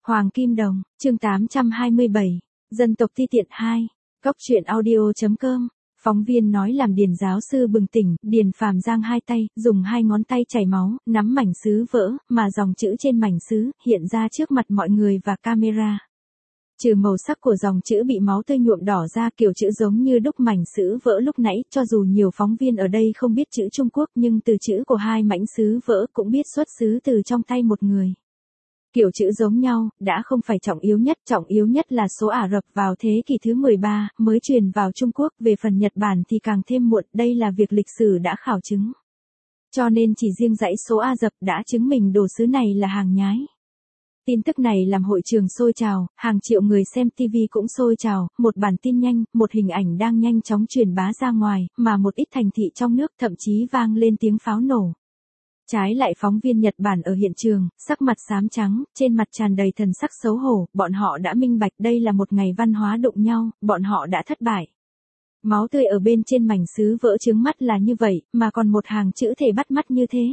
Hoàng Kim Đồng, chương 827, Dân tộc Ti Tiện 2, Cóc truyện audio.com. Phóng viên nói làm Điền giáo sư bừng tỉnh, Điền Phàm giang hai tay, dùng hai ngón tay chảy máu, nắm mảnh sứ vỡ, mà dòng chữ trên mảnh sứ, hiện ra trước mặt mọi người và camera. Trừ màu sắc của dòng chữ bị máu tươi nhuộm đỏ ra, kiểu chữ giống như đúc mảnh sứ vỡ lúc nãy, cho dù nhiều phóng viên ở đây không biết chữ Trung Quốc nhưng từ chữ của hai mảnh sứ vỡ cũng biết xuất xứ từ trong tay một người. Kiểu chữ giống nhau, đã không phải trọng yếu nhất là số Ả Rập vào thế kỷ thứ 13, mới truyền vào Trung Quốc, về phần Nhật Bản thì càng thêm muộn, đây là việc lịch sử đã khảo chứng. Cho nên chỉ riêng dãy số Ả Rập đã chứng minh đồ sứ này là hàng nhái. Tin tức này làm hội trường sôi trào, hàng triệu người xem TV cũng sôi trào, một bản tin nhanh, một hình ảnh đang nhanh chóng truyền bá ra ngoài, mà một ít thành thị trong nước thậm chí vang lên tiếng pháo nổ. Trái lại phóng viên Nhật Bản ở hiện trường, sắc mặt xám trắng, trên mặt tràn đầy thần sắc xấu hổ, bọn họ đã minh bạch đây là một ngày văn hóa đụng nhau, bọn họ đã thất bại. Máu tươi ở bên trên mảnh sứ vỡ chướng mắt là như vậy, mà còn một hàng chữ thể bắt mắt như thế.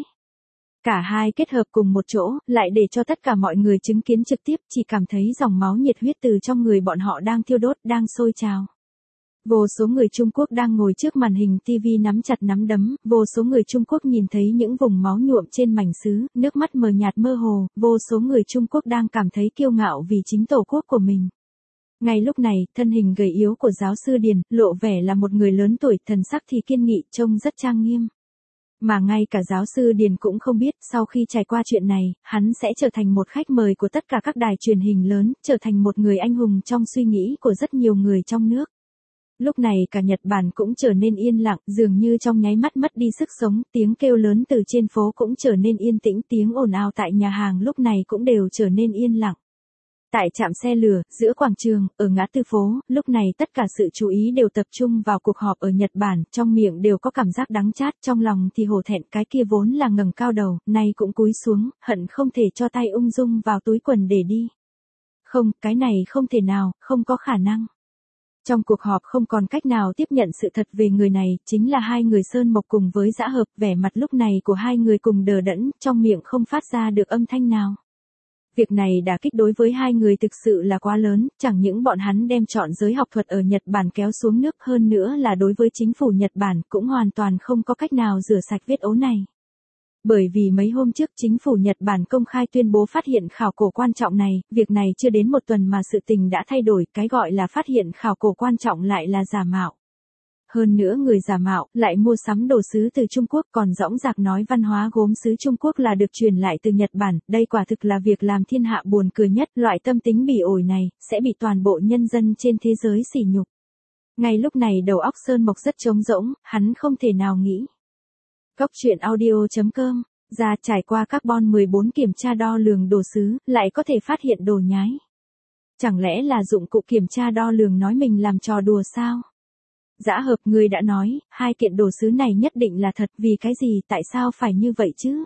Cả hai kết hợp cùng một chỗ, lại để cho tất cả mọi người chứng kiến trực tiếp, chỉ cảm thấy dòng máu nhiệt huyết từ trong người bọn họ đang thiêu đốt, đang sôi trào. Vô số người Trung Quốc đang ngồi trước màn hình TV nắm chặt nắm đấm, vô số người Trung Quốc nhìn thấy những vùng máu nhuộm trên mảnh sứ, nước mắt mờ nhạt mơ hồ, vô số người Trung Quốc đang cảm thấy kiêu ngạo vì chính tổ quốc của mình. Ngay lúc này, thân hình gầy yếu của giáo sư Điền, lộ vẻ là một người lớn tuổi, thần sắc thì kiên nghị, trông rất trang nghiêm. Mà ngay cả giáo sư Điền cũng không biết, sau khi trải qua chuyện này, hắn sẽ trở thành một khách mời của tất cả các đài truyền hình lớn, trở thành một người anh hùng trong suy nghĩ của rất nhiều người trong nước. Lúc này cả Nhật Bản cũng trở nên yên lặng, dường như trong nháy mắt mất đi sức sống, tiếng kêu lớn từ trên phố cũng trở nên yên tĩnh, tiếng ồn ào tại nhà hàng lúc này cũng đều trở nên yên lặng. Tại trạm xe lửa, giữa quảng trường, ở ngã tư phố, lúc này tất cả sự chú ý đều tập trung vào cuộc họp ở Nhật Bản, trong miệng đều có cảm giác đắng chát, trong lòng thì hổ thẹn, cái kia vốn là ngẩng cao đầu, nay cũng cúi xuống, hận không thể cho tay ung dung vào túi quần để đi. Không, cái này không thể nào, không có khả năng. Trong cuộc họp không còn cách nào tiếp nhận sự thật về người này, chính là hai người Sơn Mộc cùng với Dã Hợp, vẻ mặt lúc này của hai người cùng đờ đẫn, trong miệng không phát ra được âm thanh nào. Việc này đả kích đối với hai người thực sự là quá lớn, chẳng những bọn hắn đem trọn giới học thuật ở Nhật Bản kéo xuống nước, hơn nữa là đối với chính phủ Nhật Bản cũng hoàn toàn không có cách nào rửa sạch vết ố này. Bởi vì mấy hôm trước chính phủ Nhật Bản công khai tuyên bố phát hiện khảo cổ quan trọng này, việc này chưa đến một tuần mà sự tình đã thay đổi, cái gọi là phát hiện khảo cổ quan trọng lại là giả mạo. Hơn nữa người giả mạo lại mua sắm đồ sứ từ Trung Quốc, còn dõng dạc nói văn hóa gốm sứ Trung Quốc là được truyền lại từ Nhật Bản, đây quả thực là việc làm thiên hạ buồn cười nhất, loại tâm tính bỉ ổi này, sẽ bị toàn bộ nhân dân trên thế giới sỉ nhục. Ngay lúc này đầu óc Sơn Mộc rất trống rỗng, hắn không thể nào nghĩ. Cóc truyện audio.com, ra trải qua carbon 14 kiểm tra đo lường đồ sứ, lại có thể phát hiện đồ nhái. Chẳng lẽ là dụng cụ kiểm tra đo lường nói mình làm trò đùa sao? Dã Hợp, người đã nói, hai kiện đồ sứ này nhất định là thật, vì cái gì, tại sao phải như vậy chứ?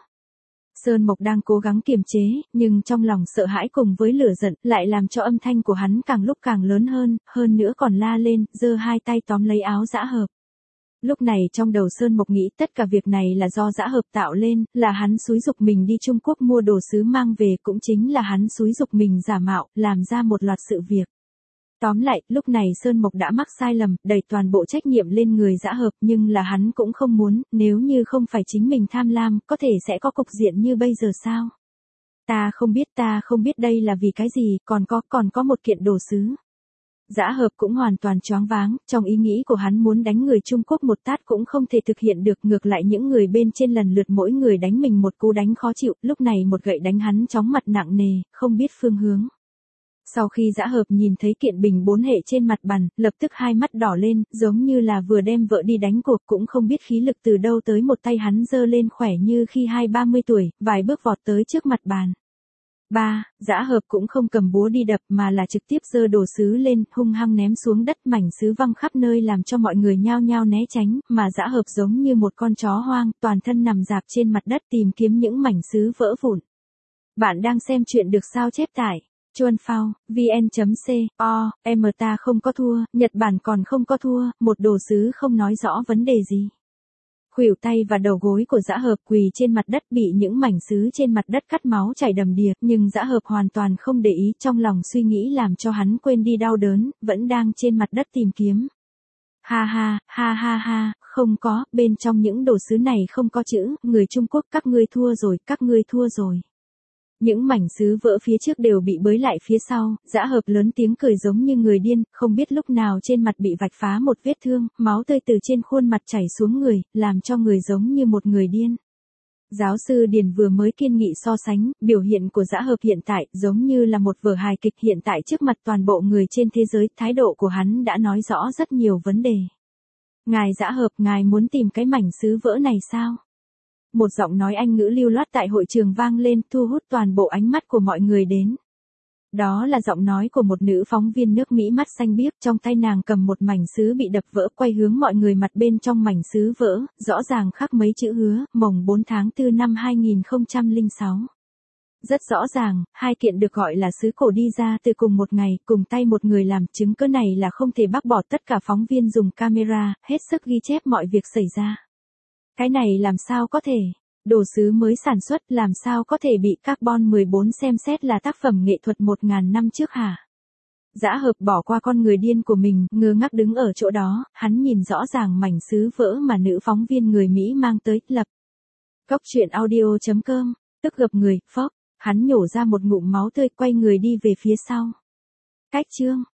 Sơn Mộc đang cố gắng kiềm chế, nhưng trong lòng sợ hãi cùng với lửa giận, lại làm cho âm thanh của hắn càng lúc càng lớn hơn nữa còn la lên, giơ hai tay tóm lấy áo Dã Hợp. Lúc này trong đầu Sơn Mộc nghĩ tất cả việc này là do Dã Hợp tạo lên, là hắn xúi giục mình đi Trung Quốc mua đồ sứ mang về, cũng chính là hắn xúi giục mình giả mạo, làm ra một loạt sự việc. Tóm lại, lúc này Sơn Mộc đã mắc sai lầm, đẩy toàn bộ trách nhiệm lên người Dã Hợp, nhưng là hắn cũng không muốn, nếu như không phải chính mình tham lam, có thể sẽ có cục diện như bây giờ sao? Ta không biết đây là vì cái gì, còn có một kiện đồ sứ. Dã Hợp cũng hoàn toàn choáng váng, trong ý nghĩ của hắn muốn đánh người Trung Quốc một tát cũng không thể thực hiện được, ngược lại những người bên trên lần lượt mỗi người đánh mình một cú đánh khó chịu, lúc này một gậy đánh hắn chóng mặt nặng nề, không biết phương hướng. Sau khi Dã Hợp nhìn thấy kiện bình 4 hệ trên mặt bàn, lập tức hai mắt đỏ lên, giống như là vừa đem vợ đi đánh cuộc, cũng không biết khí lực từ đâu tới, một tay hắn giơ lên khỏe như khi 20-30 tuổi, vài bước vọt tới trước mặt bàn. Dã Hợp cũng không cầm búa đi đập mà là trực tiếp giơ đồ sứ lên, hung hăng ném xuống đất, mảnh sứ văng khắp nơi làm cho mọi người nhao nhao né tránh, mà Dã Hợp giống như một con chó hoang, toàn thân nằm rạp trên mặt đất tìm kiếm những mảnh sứ vỡ vụn. Bạn đang xem chuyện được sao chép tải Chuan Phao, vn.co, ta không có thua, Nhật Bản còn không có thua, một đồ sứ không nói rõ vấn đề gì. Khuỷu tay và đầu gối của Dã Hợp quỳ trên mặt đất bị những mảnh sứ trên mặt đất cắt máu chảy đầm đìa, nhưng Dã Hợp hoàn toàn không để ý, trong lòng suy nghĩ làm cho hắn quên đi đau đớn, vẫn đang trên mặt đất tìm kiếm. Ha ha, ha ha ha, không có, bên trong những đồ sứ này không có chữ, người Trung Quốc các ngươi thua rồi, các ngươi thua rồi. Những mảnh sứ vỡ phía trước đều bị bới lại phía sau, Dã Hợp lớn tiếng cười giống như người điên, không biết lúc nào trên mặt bị vạch phá một vết thương, máu tươi từ trên khuôn mặt chảy xuống người, làm cho người giống như một người điên. Giáo sư Điền vừa mới kiên nghị so sánh, biểu hiện của Dã Hợp hiện tại giống như là một vở hài kịch hiện tại trước mặt toàn bộ người trên thế giới, thái độ của hắn đã nói rõ rất nhiều vấn đề. Ngài Dã Hợp, ngài muốn tìm cái mảnh sứ vỡ này sao? Một giọng nói Anh ngữ lưu loát tại hội trường vang lên, thu hút toàn bộ ánh mắt của mọi người đến. Đó là giọng nói của một nữ phóng viên nước Mỹ mắt xanh biếc, trong tay nàng cầm một mảnh sứ bị đập vỡ, quay hướng mọi người, mặt bên trong mảnh sứ vỡ, rõ ràng khắc mấy chữ hứa, mồng 4 tháng 4 năm 2006. Rất rõ ràng, hai kiện được gọi là sứ cổ đi ra từ cùng một ngày, cùng tay một người làm, chứng cứ này là không thể bác bỏ. Tất cả phóng viên dùng camera, hết sức ghi chép mọi việc xảy ra. Cái này làm sao có thể? Đồ sứ mới sản xuất làm sao có thể bị carbon 14 xem xét là tác phẩm nghệ thuật 1000 năm trước hả? Dã Hợp bỏ qua con người điên của mình, ngơ ngác đứng ở chỗ đó, hắn nhìn rõ ràng mảnh sứ vỡ mà nữ phóng viên người Mỹ mang tới, lập. Cốc truyện audio.com, tức gập người, phốc, hắn nhổ ra một ngụm máu tươi, quay người đi về phía sau. Cách chương.